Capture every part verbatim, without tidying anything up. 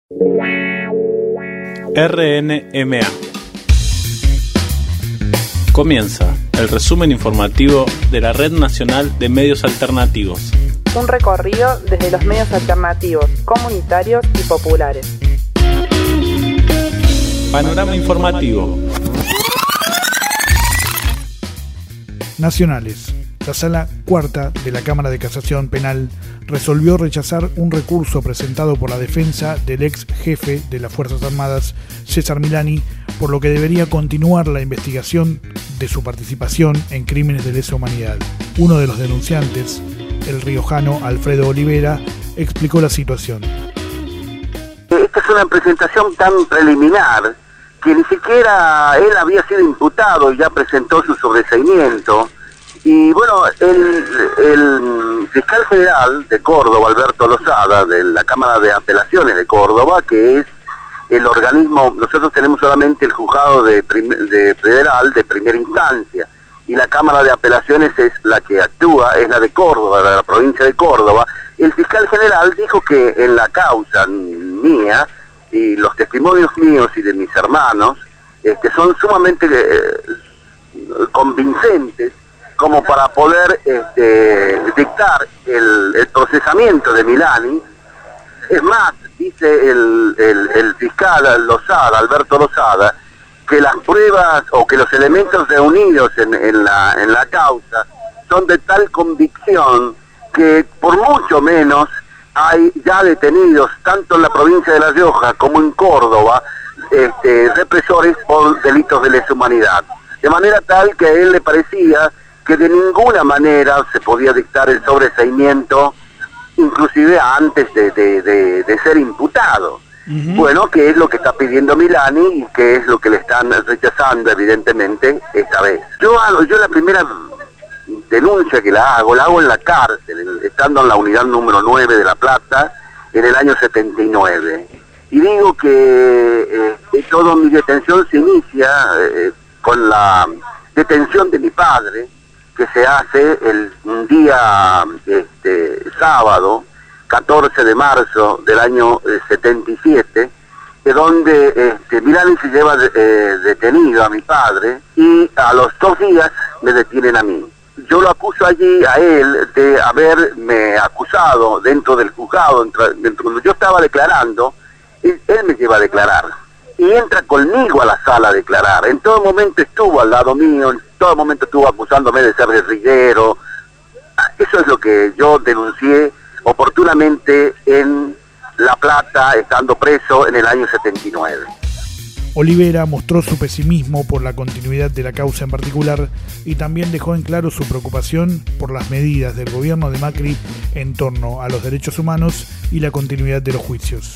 R N M A. Comienza el resumen informativo de la Red Nacional de Medios Alternativos. Un recorrido desde los medios alternativos, comunitarios y populares. Panorama informativo. Nacionales. La Sala Cuarta de la Cámara de Casación Penal resolvió rechazar un recurso presentado por la defensa del ex jefe de las Fuerzas Armadas, César Milani, por lo que debería continuar la investigación de su participación en crímenes de lesa humanidad. Uno de los denunciantes, el riojano Alfredo Olivera, explicó la situación. Esta es una presentación tan preliminar que ni siquiera él había sido imputado y ya presentó su sobreseimiento. Y bueno, el, el fiscal general de Córdoba, Alberto Lozada, de la Cámara de Apelaciones de Córdoba, que es el organismo, nosotros tenemos solamente el juzgado de, prim, de federal de primera instancia, y la Cámara de Apelaciones es la que actúa, es la de Córdoba, de la provincia de Córdoba. El fiscal general dijo que en la causa mía, y los testimonios míos y de mis hermanos, este, son sumamente eh, convincentes, como para poder este, dictar el, el procesamiento de Milani. Es más, dice el, el, el fiscal Lozada, Alberto Lozada, que las pruebas o que los elementos reunidos en, en, la, en la causa son de tal convicción que por mucho menos hay ya detenidos, tanto en la provincia de La Rioja como en Córdoba, este, represores por delitos de lesa humanidad. De manera tal que a él le parecía que de ninguna manera se podía dictar el sobreseimiento, inclusive antes de, de, de, de ser imputado. Uh-huh. Bueno, que es lo que está pidiendo Milani y que es lo que le están rechazando, evidentemente, esta vez. Yo, yo la primera denuncia que la hago, la hago en la cárcel, estando en la unidad número nueve de La Plata, en el año setenta y nueve. Y digo que eh, toda mi detención se inicia eh, con la detención de mi padre, que se hace el día este, sábado, catorce de marzo del año eh, setenta y siete, de donde este, Milani se lleva de, eh, detenido a mi padre y a los dos días me detienen a mí. Yo lo acuso allí a él de haberme acusado dentro del juzgado, dentro, dentro, cuando yo estaba declarando, él, él me lleva a declarar. Y entra conmigo a la sala a declarar. En todo momento estuvo al lado mío, en todo momento estuvo acusándome de ser guerrillero. Eso es lo que yo denuncié oportunamente en La Plata, estando preso en el año setenta y nueve. Olivera mostró su pesimismo por la continuidad de la causa en particular y también dejó en claro su preocupación por las medidas del gobierno de Macri en torno a los derechos humanos y la continuidad de los juicios.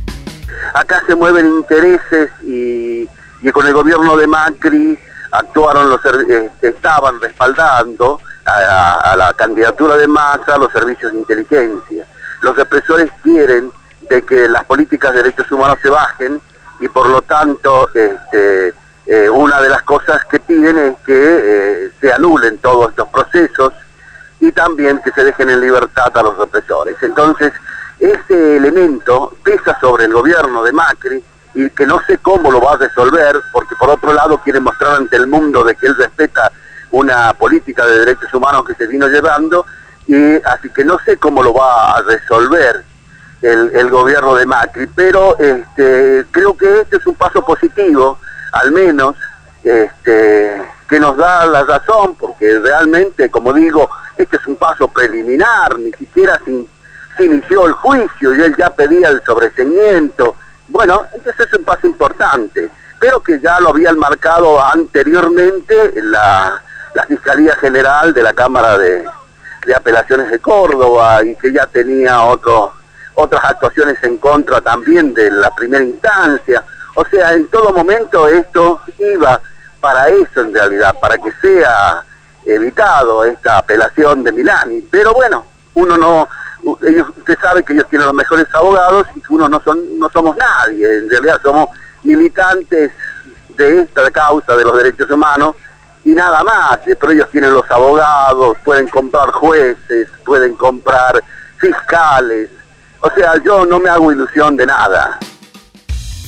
Acá se mueven intereses y, y con el gobierno de Macri actuaron los eh, estaban respaldando a, a, a la candidatura de Massa los servicios de inteligencia. Los represores quieren de que las políticas de derechos humanos se bajen y por lo tanto este, eh, una de las cosas que piden es que eh, se anulen todos estos procesos y también que se dejen en libertad a los represores. Entonces, ese elemento pesa sobre el gobierno de Macri y que no sé cómo lo va a resolver, porque por otro lado quiere mostrar ante el mundo de que él respeta una política de derechos humanos que se vino llevando, y así que no sé cómo lo va a resolver el, el gobierno de Macri, pero este, creo que este es un paso positivo, al menos, este, que nos da la razón, porque realmente, como digo, este es un paso preliminar, ni siquiera sin se inició el juicio y él ya pedía el sobreseimiento. Bueno, entonces es un paso importante, pero que ya lo habían marcado anteriormente la, la Fiscalía General de la Cámara de, de Apelaciones de Córdoba y que ya tenía otro, otras actuaciones en contra también de la primera instancia. O sea, en todo momento esto iba para eso en realidad, para que sea evitado esta apelación de Milani. Pero bueno, uno no... Ellos, usted sabe que ellos tienen los mejores abogados y que uno no son no somos nadie, en realidad somos militantes de esta causa de los derechos humanos y nada más, pero ellos tienen los abogados, pueden comprar jueces, pueden comprar fiscales, o sea, yo no me hago ilusión de nada.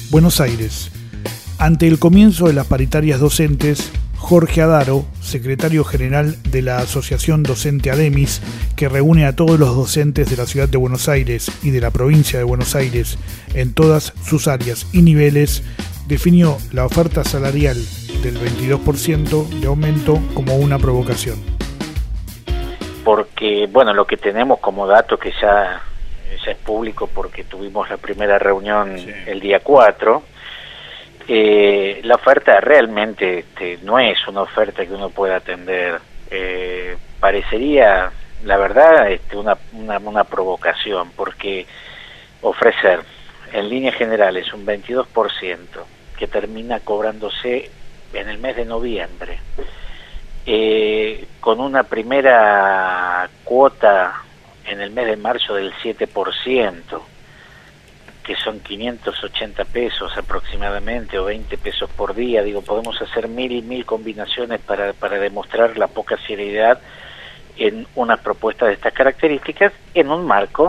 Buenos Aires. Ante el comienzo de las paritarias docentes, Jorge Adaro, secretario general de la Asociación Docente ADEMIS, que reúne a todos los docentes de la ciudad de Buenos Aires y de la provincia de Buenos Aires en todas sus áreas y niveles, definió la oferta salarial del veintidós por ciento de aumento como una provocación. Porque, bueno, lo que tenemos como dato que ya, ya es público porque tuvimos la primera reunión sí. el día cuatro, eh, la oferta realmente este, no es una oferta que uno pueda atender. Eh, parecería, la verdad, este, una, una, una provocación, porque ofrecer en líneas generales un veintidós por ciento que termina cobrándose en el mes de noviembre, eh, con una primera cuota en el mes de marzo del siete por ciento, que son quinientos ochenta pesos aproximadamente, o veinte pesos por día. Digo, podemos hacer mil y mil combinaciones para, para demostrar la poca seriedad en una propuesta de estas características, en un marco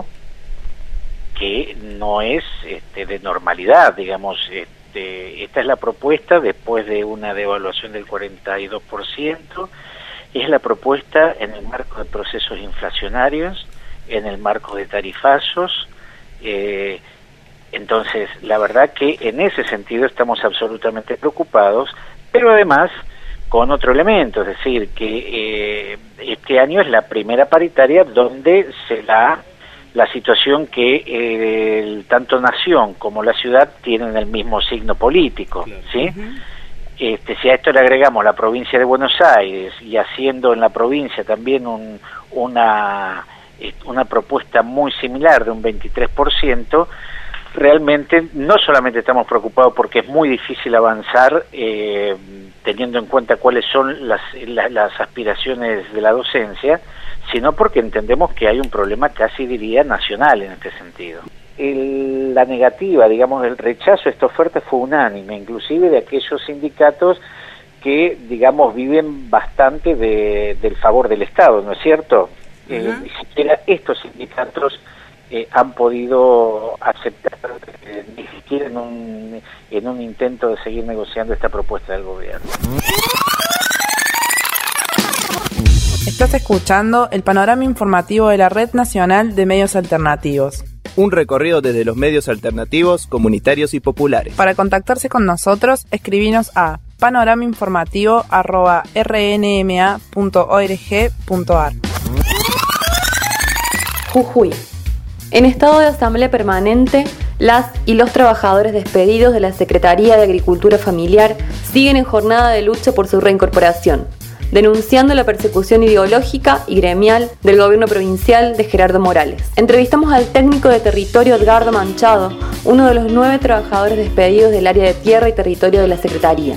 que no es este, de normalidad, digamos. Este, esta es la propuesta después de una devaluación del cuarenta y dos por ciento, es la propuesta en el marco de procesos inflacionarios, en el marco de tarifazos. eh, Entonces, la verdad que en ese sentido estamos absolutamente preocupados, pero además con otro elemento, es decir, que eh, este año es la primera paritaria donde se da la situación que eh, el, tanto Nación como la ciudad tienen el mismo signo político, claro. ¿Sí? Uh-huh. Este, si a esto le agregamos la provincia de Buenos Aires y haciendo en la provincia también un, una, una propuesta muy similar de un veintitrés por ciento, realmente no solamente estamos preocupados porque es muy difícil avanzar eh, teniendo en cuenta cuáles son las, las, las aspiraciones de la docencia, sino porque entendemos que hay un problema casi diría nacional en este sentido. El, la negativa, digamos, el rechazo a esta oferta fue unánime, inclusive de aquellos sindicatos que, digamos, viven bastante de, del favor del Estado, ¿no es cierto? Uh-huh. Eh, ni siquiera estos sindicatos Eh, han podido aceptar eh, ni siquiera en un, en un intento de seguir negociando esta propuesta del gobierno. Estás escuchando el panorama informativo de la Red Nacional de Medios Alternativos. Un recorrido desde los medios alternativos, comunitarios y populares. Para contactarse con nosotros, escribinos a panoramainformativo arroba r n m a punto org punto a r. Jujuy. En estado de asamblea permanente, las y los trabajadores despedidos de la Secretaría de Agricultura Familiar siguen en jornada de lucha por su reincorporación, denunciando la persecución ideológica y gremial del gobierno provincial de Gerardo Morales. Entrevistamos al técnico de territorio Edgardo Manchado, uno de los nueve trabajadores despedidos del área de tierra y territorio de la Secretaría.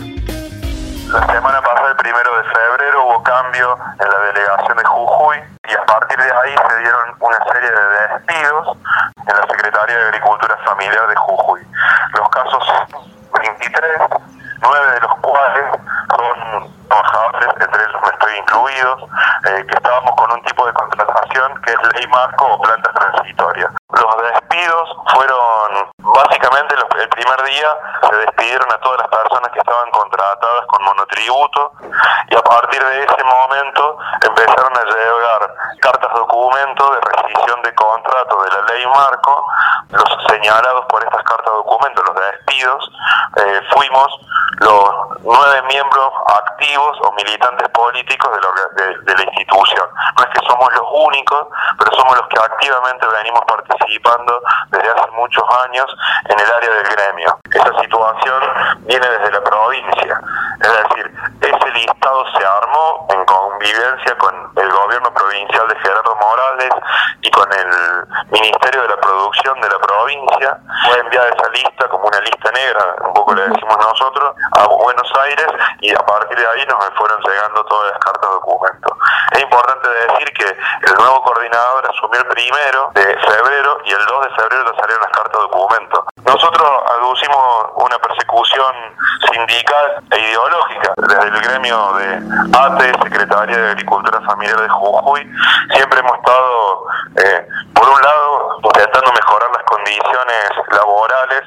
La semana pasada, el primero de febrero, hubo cambio en la delegación de Jujuy y a partir de ahí se dieron una serie de despidos en la Secretaría de Agricultura Familiar de Jujuy. Los casos veintitrés, nueve de los cuales son trabajadores, entre ellos me estoy incluidos, eh, que estábamos con un tipo de contratación que es ley marco o planta transitoria. Los despidos fueron, básicamente el primer día se despidieron a todas las personas que estaban contratadas con monotributo y a partir de ese momento empezaron a llegar cartas documento de rescisión de contrato de la ley marco. Los señalados por estas cartas documento, los despidos, eh, fuimos los nueve miembros activos o militantes políticos de la, de, de la institución. No es que somos los únicos, pero somos los que activamente venimos participando desde hace muchos años en el área del gremio. Esa situación viene desde la provincia, es decir, ese listado se armó en convivencia con el gobierno provincial de Gerardo Morales y con el Ministerio de la Producción de la provincia. Fue enviada esa lista como una lista negra, un poco le decimos nosotros, a Buenos Aires y a partir de ahí nos fueron llegando todas las cartas de documento. Es importante decir que el nuevo coordinador asumió el primero de febrero y el dos de febrero le salieron las cartas de documento. Nosotros aducimos una persecución sindical e ideológica desde el gremio de A T E, Secretaría de Agricultura Familiar de Jujuy. Siempre hemos estado, eh, por un lado, intentando mejorar las condiciones laborales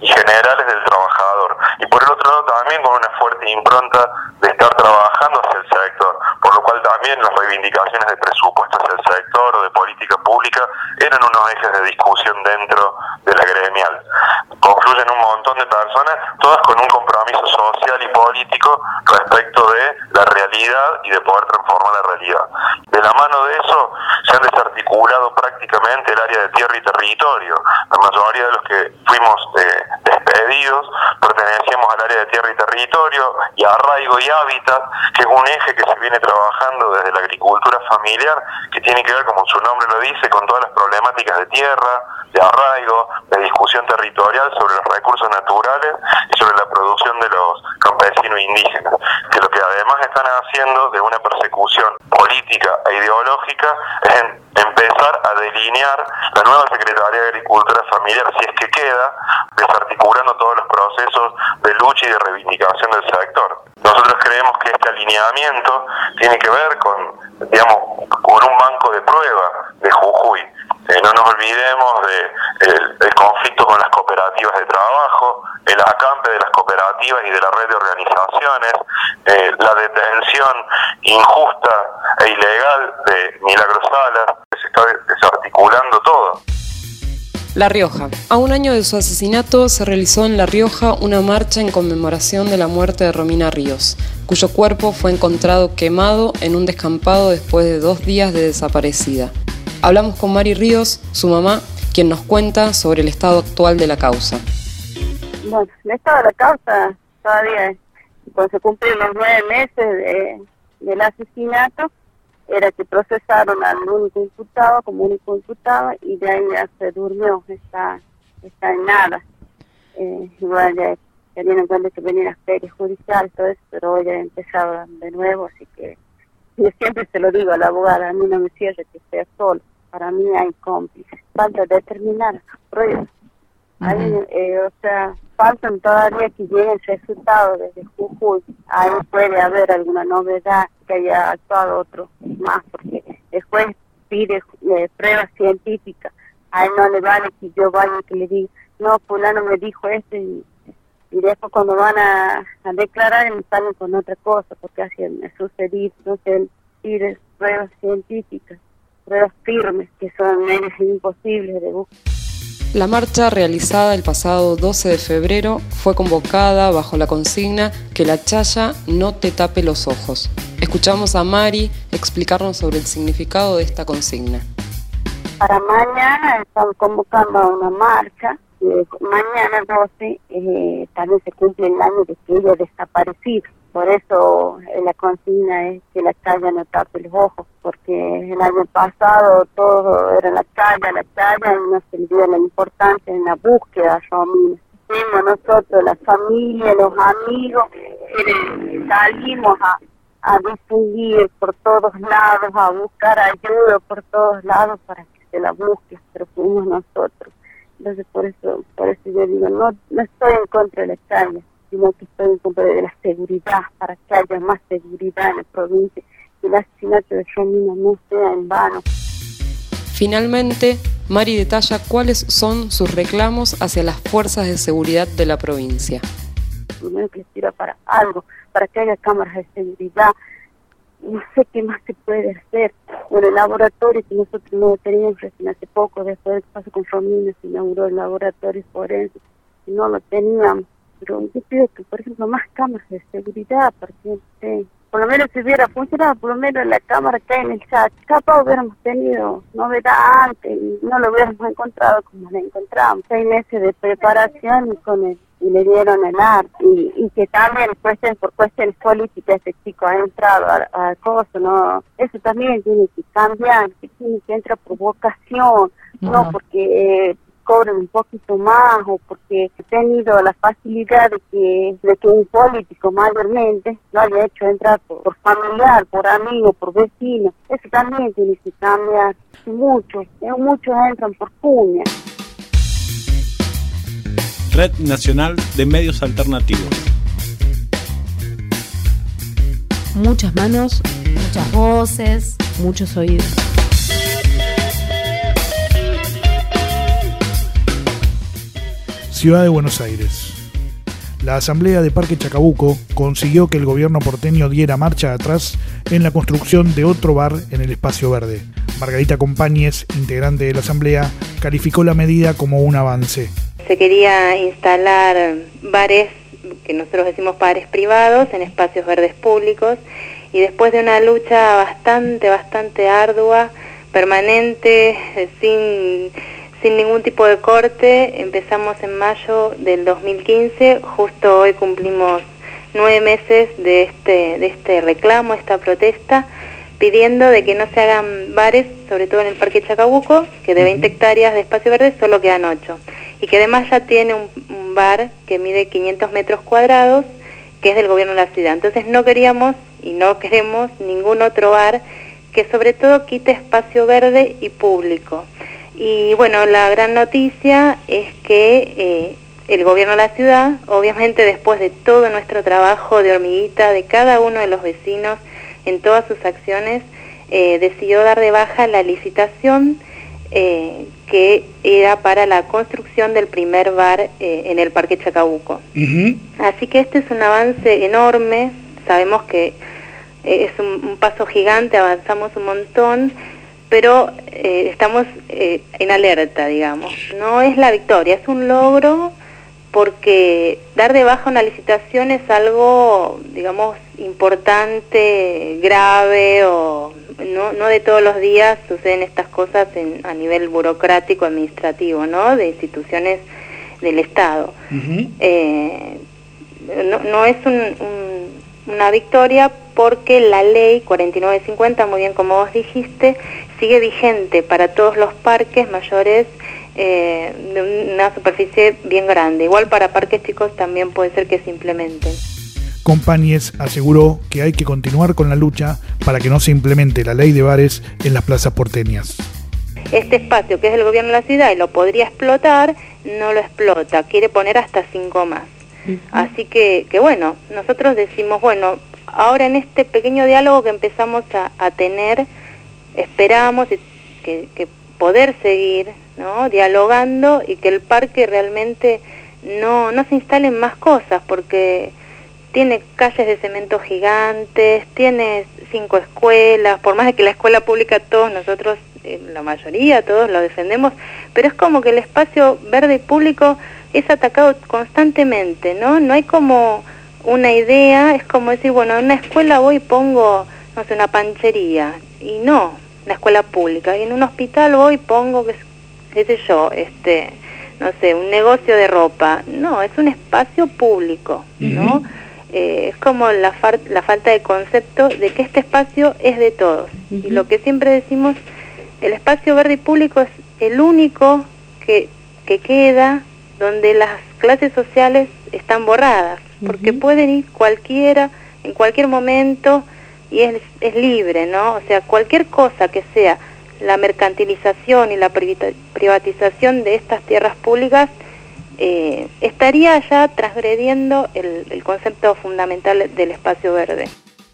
y generales del trabajador. Y por el otro lado también con una fuerte impronta de estar trabajando hacia el sector, por lo cual también las reivindicaciones de presupuesto hacia el sector o de política pública eran unos ejes de discusión dentro de la gremial. Confluyen un montón de personas, todas con un compromiso social y político respecto de la realidad y de poder transformar la realidad. De la mano de eso se han desarticulado prácticamente el área de tierra y territorio. La mayoría de los que fuimos eh, despedidos pertenecíamos al área de tierra y territorio y arraigo y hábitat, que es un eje que se viene trabajando desde la agricultura familiar, que tiene que ver, como su nombre lo dice, con todas las problemáticas de tierra, de arraigo, de discusión territorial sobre los recursos naturales y sobre la producción de los campesinos indígenas, que lo que además están haciendo de una persecución política e ideológica es en, empezar a delinear la nueva Secretaría de Agricultura Familiar, si es que queda, desarticulando todos los procesos de lucha y de reivindicación del sector. Nosotros creemos que este alineamiento tiene que ver con, digamos, con un banco de prueba de Jujuy. Eh, no nos olvidemos de el, el conflicto con las cooperativas de trabajo, el acampe de las cooperativas y de la red de organizaciones, eh, la detención injusta e ilegal de Milagro Salas, que se está desarticulando todo. La Rioja. A un año de su asesinato se realizó en La Rioja una marcha en conmemoración de la muerte de Romina Ríos, cuyo cuerpo fue encontrado quemado en un descampado después de dos días de desaparecida. Hablamos con Mari Ríos, su mamá, quien nos cuenta sobre el estado actual de la causa. Bueno, el estado de la causa todavía, cuando se cumplieron los nueve meses de, del asesinato, era que procesaron al único imputado como único imputado y de ahí ya se durmió, está, está en nada. Eh, igual ya tenían en cuenta que venían las ferias judiciales, todo eso, pero hoy ya empezaba de nuevo, así que yo siempre se lo digo a la abogada, a mí no me cierre que sea solo, para mí hay cómplices, falta determinar pruebas. Hay, eh, o sea, faltan todavía que lleguen resultados desde Jujuy. Ahí puede haber alguna novedad, que haya actuado otro más, porque el juez pide eh, pruebas científicas. A él no le vale que yo vaya y que le diga, no, fulano me dijo esto, y, y después cuando van a, a declarar me salen con otra cosa, porque así me sucedió. Entonces él pide pruebas científicas, pruebas firmes, que son menos imposibles de buscar. La marcha realizada el pasado doce de febrero fue convocada bajo la consigna que la chaya no te tape los ojos. Escuchamos a Mari explicarnos sobre el significado de esta consigna. Para mañana están convocando a una marcha. Eh, mañana doce eh, también se cumple el año de que ella desapareció. Por eso eh, la consigna es que la chaya no tape los ojos, porque el año pasado todo era la chaya, la chaya, y no se le dio la importancia en la búsqueda de Romina. Fuimos nosotros, la familia, los amigos, eh, salimos a, a difundir por todos lados, a buscar ayuda por todos lados para que se la busque, pero fuimos nosotros. Entonces por eso, por eso yo digo, no, no estoy en contra de la chaya, sino que estoy en contra de la seguridad, para que haya más seguridad en la provincia, y el asesinato de Romina no sea en vano. Finalmente, Mari detalla cuáles son sus reclamos hacia las fuerzas de seguridad de la provincia. Primero que sirva para algo, para que haya cámaras de seguridad. No sé qué más se puede hacer. Bueno, el laboratorio que nosotros no teníamos recién hace poco, después del paso con Romina, se inauguró el laboratorio forense, y no lo teníamos. Pero yo pido que, por ejemplo, más cámaras de seguridad, para que eh, por lo menos si hubiera funcionado, por lo menos la cámara que hay en el chat, capaz hubiéramos tenido novedad antes y no lo hubiéramos encontrado como lo encontramos. Seis meses de preparación y con el, y le dieron el arte, y, y que también cuestiones, por cuestiones políticas ese chico ha entrado a, a coso, ¿no? Eso también tiene que cambiar, que tiene que entrar por vocación, no, no porque... Eh, cobren un poquito más, o porque he tenido la facilidad de que, de que un político mayormente lo haya hecho entrar por, por familiar, por amigo, por vecino. Eso también tiene que cambiar. Muchos, muchos entran por cuña. Red Nacional de Medios Alternativos. Muchas manos, muchas voces, muchos oídos. Ciudad de Buenos Aires. La Asamblea de Parque Chacabuco consiguió que el gobierno porteño diera marcha atrás en la construcción de otro bar en el espacio verde. Margarita Compañes, integrante de la Asamblea, calificó la medida como un avance. Se quería instalar bares, que nosotros decimos bares privados, en espacios verdes públicos, y después de una lucha bastante, bastante ardua, permanente, sin, sin ningún tipo de corte, empezamos en mayo del dos mil quince, justo hoy cumplimos nueve meses de este, de este reclamo, esta protesta, pidiendo de que no se hagan bares, sobre todo en el Parque Chacabuco, que de veinte hectáreas de espacio verde solo quedan ocho, y que además ya tiene un, un bar que mide quinientos metros cuadrados, que es del gobierno de la ciudad. Entonces no queríamos y no queremos ningún otro bar que sobre todo quite espacio verde y público. Y bueno, la gran noticia es que eh, el gobierno de la ciudad, obviamente después de todo nuestro trabajo de hormiguita de cada uno de los vecinos en todas sus acciones, eh, decidió dar de baja la licitación eh, que era para la construcción del primer bar eh, en el Parque Chacabuco. Uh-huh. Así que este es un avance enorme, sabemos que eh, es un, un paso gigante, avanzamos un montón, pero eh, estamos eh, en alerta, digamos. No es la victoria, es un logro, porque dar de baja una licitación es algo, digamos, importante, grave, o no, no de todos los días suceden estas cosas en, a nivel burocrático, administrativo, ¿no? De instituciones del Estado. Uh-huh. Eh, no, no es un, un, una victoria porque la ley cuarenta y nueve cincuenta, muy bien como vos dijiste, sigue vigente para todos los parques mayores eh, de una superficie bien grande. Igual para parques chicos también puede ser que se implementen. Compañes aseguró que hay que continuar con la lucha para que no se implemente la ley de bares en las plazas porteñas. Este espacio que es del gobierno de la ciudad y lo podría explotar, no lo explota, quiere poner hasta cinco más. Uh-huh. Así que, que bueno, nosotros decimos, bueno, ahora en este pequeño diálogo que empezamos a, a tener, esperamos que, que poder seguir, ¿no?, dialogando y que el parque realmente no, no se instalen más cosas, porque tiene calles de cemento gigantes, tiene cinco escuelas, por más de que la escuela pública todos nosotros, eh, la mayoría, todos lo defendemos, pero es como que el espacio verde y público es atacado constantemente, ¿no? No hay como una idea, es como decir, bueno, en una escuela voy y pongo, no sé, una panchería, y no, una escuela pública, y en un hospital voy y pongo, qué, qué sé yo, este, no sé, un negocio de ropa, no, es un espacio público, ¿no? Uh-huh. Eh, es como la, far, la falta de concepto de que este espacio es de todos. Uh-huh. Y lo que siempre decimos, el espacio verde y público es el único que, que queda donde las clases sociales están borradas, uh-huh, porque pueden ir cualquiera, en cualquier momento, y es, es libre, ¿no? O sea, cualquier cosa que sea la mercantilización y la privatización de estas tierras públicas, Eh, estaría ya transgrediendo el, el concepto fundamental del espacio verde.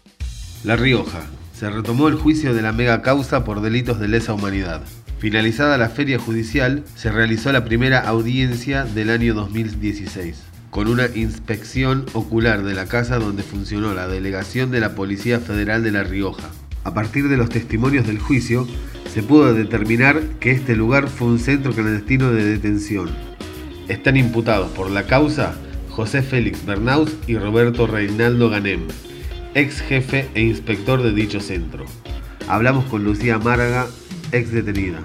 La Rioja. Se retomó el juicio de la mega causa por delitos de lesa humanidad. Finalizada la feria judicial, se realizó la primera audiencia del año dos mil dieciséis, con una inspección ocular de la casa donde funcionó la delegación de la Policía Federal de La Rioja. A partir de los testimonios del juicio, se pudo determinar que este lugar fue un centro clandestino de detención. Están imputados por la causa José Félix Bernaus y Roberto Reinaldo Ganem, ex jefe e inspector de dicho centro. Hablamos con Lucía Márga, ex detenida.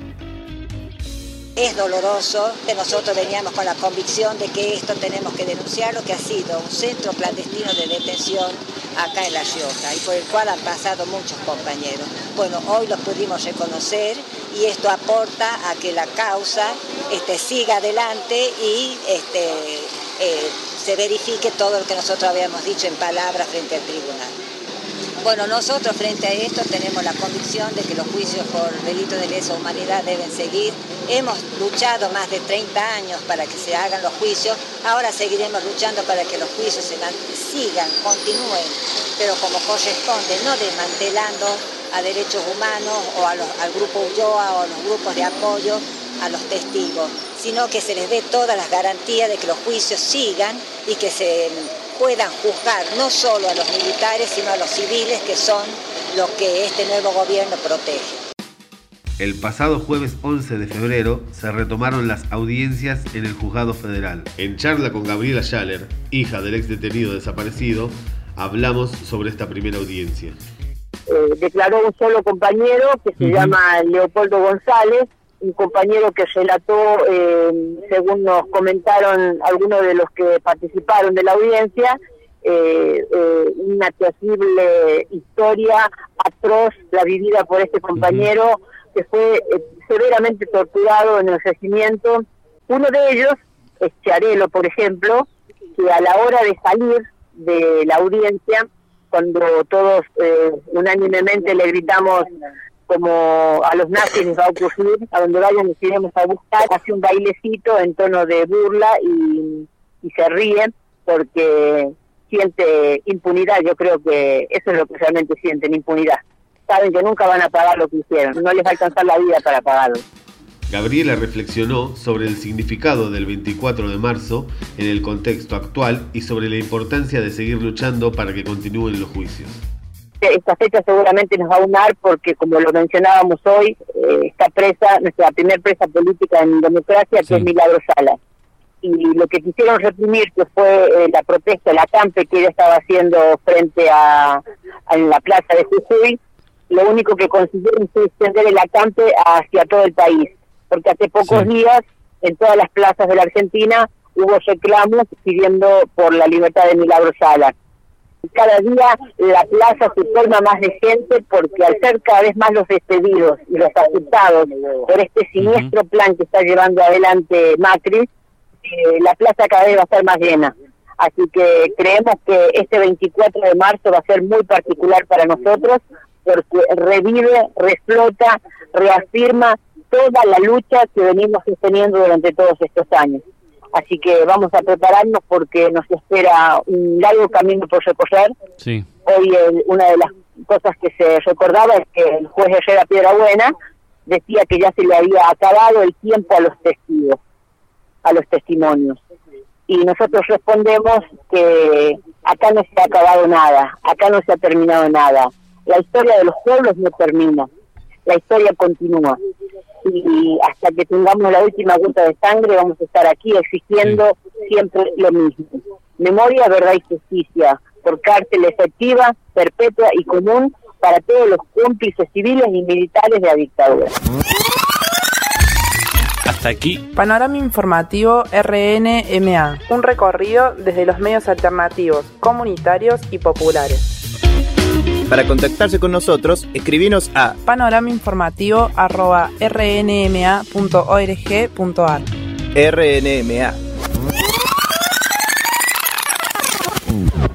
Es doloroso, que nosotros veníamos con la convicción de que esto tenemos que denunciar, lo que ha sido un centro clandestino de detención acá en La Rioja, y por el cual han pasado muchos compañeros. Bueno, hoy los pudimos reconocer y esto aporta a que la causa este, siga adelante y este, eh, se verifique todo lo que nosotros habíamos dicho en palabras frente al tribunal. Bueno, nosotros frente a esto tenemos la convicción de que los juicios por delitos de lesa humanidad deben seguir. Hemos luchado más de treinta años para que se hagan los juicios, ahora seguiremos luchando para que los juicios se sigan, continúen, pero como corresponde, no desmantelando a derechos humanos o a los, al grupo Ulloa o a los grupos de apoyo a los testigos, sino que se les dé todas las garantías de que los juicios sigan y que se puedan juzgar no solo a los militares, sino a los civiles, que son los que este nuevo gobierno protege. El pasado jueves once de febrero se retomaron las audiencias en el Juzgado Federal. En charla con Gabriela Schaller, hija del ex detenido desaparecido, hablamos sobre esta primera audiencia. Eh, declaró un solo compañero que se uh-huh. llama Leopoldo González, un compañero que relató, eh, según nos comentaron algunos de los que participaron de la audiencia, eh, eh, una terrible historia atroz la vivida por este compañero, uh-huh. que fue eh, severamente torturado en el regimiento. Uno de ellos es Chiarello, por ejemplo, que a la hora de salir de la audiencia, cuando todos eh, unánimemente le gritamos como a los nazis les va a ocurrir, a donde vayan les iremos a buscar, hace un bailecito en tono de burla y, y se ríe porque siente impunidad. Yo creo que eso es lo que realmente sienten, impunidad. Saben que nunca van a pagar lo que hicieron, no les va a alcanzar la vida para pagarlo. Gabriela reflexionó sobre el significado del veinticuatro de marzo en el contexto actual y sobre la importancia de seguir luchando para que continúen los juicios. Esta fecha seguramente nos va a unar porque, como lo mencionábamos hoy, eh, está presa, nuestra primer presa política en democracia, que sí. es Milagro Sala. Y lo que quisieron reprimir, que fue eh, la protesta, el acampe que ella estaba haciendo frente a, a la plaza de Jujuy, lo único que consiguieron fue extender el acampe hacia todo el país, porque hace pocos sí. días en todas las plazas de la Argentina hubo reclamos pidiendo por la libertad de Milagro Sala. Cada día la plaza se forma más de gente porque al ser cada vez más los despedidos y los afectados por este siniestro uh-huh. plan que está llevando adelante Macri, eh, la plaza cada vez va a estar más llena. Así que creemos que este veinticuatro de marzo va a ser muy particular para nosotros porque revive, reflota, reafirma toda la lucha que venimos sosteniendo durante todos estos años. Así que vamos a prepararnos porque nos espera un largo camino por recorrer. Sí. Hoy el, una de las cosas que se recordaba es que el juez Herrera Piedrabuena decía que ya se le había acabado el tiempo a los testigos, a los testimonios. Y nosotros respondemos que acá no se ha acabado nada, acá no se ha terminado nada. La historia de los pueblos no termina, la historia continúa. Y hasta que tengamos la última gota de sangre vamos a estar aquí exigiendo sí. siempre lo mismo. Memoria, verdad y justicia, por cárcel efectiva, perpetua y común para todos los cómplices civiles y militares de la dictadura. Hasta aquí. Panorama informativo R N M A. Un recorrido desde los medios alternativos, comunitarios y populares. Para contactarse con nosotros, escribinos a panoramainformativo arroba r n m a punto org punto a r. R N M A.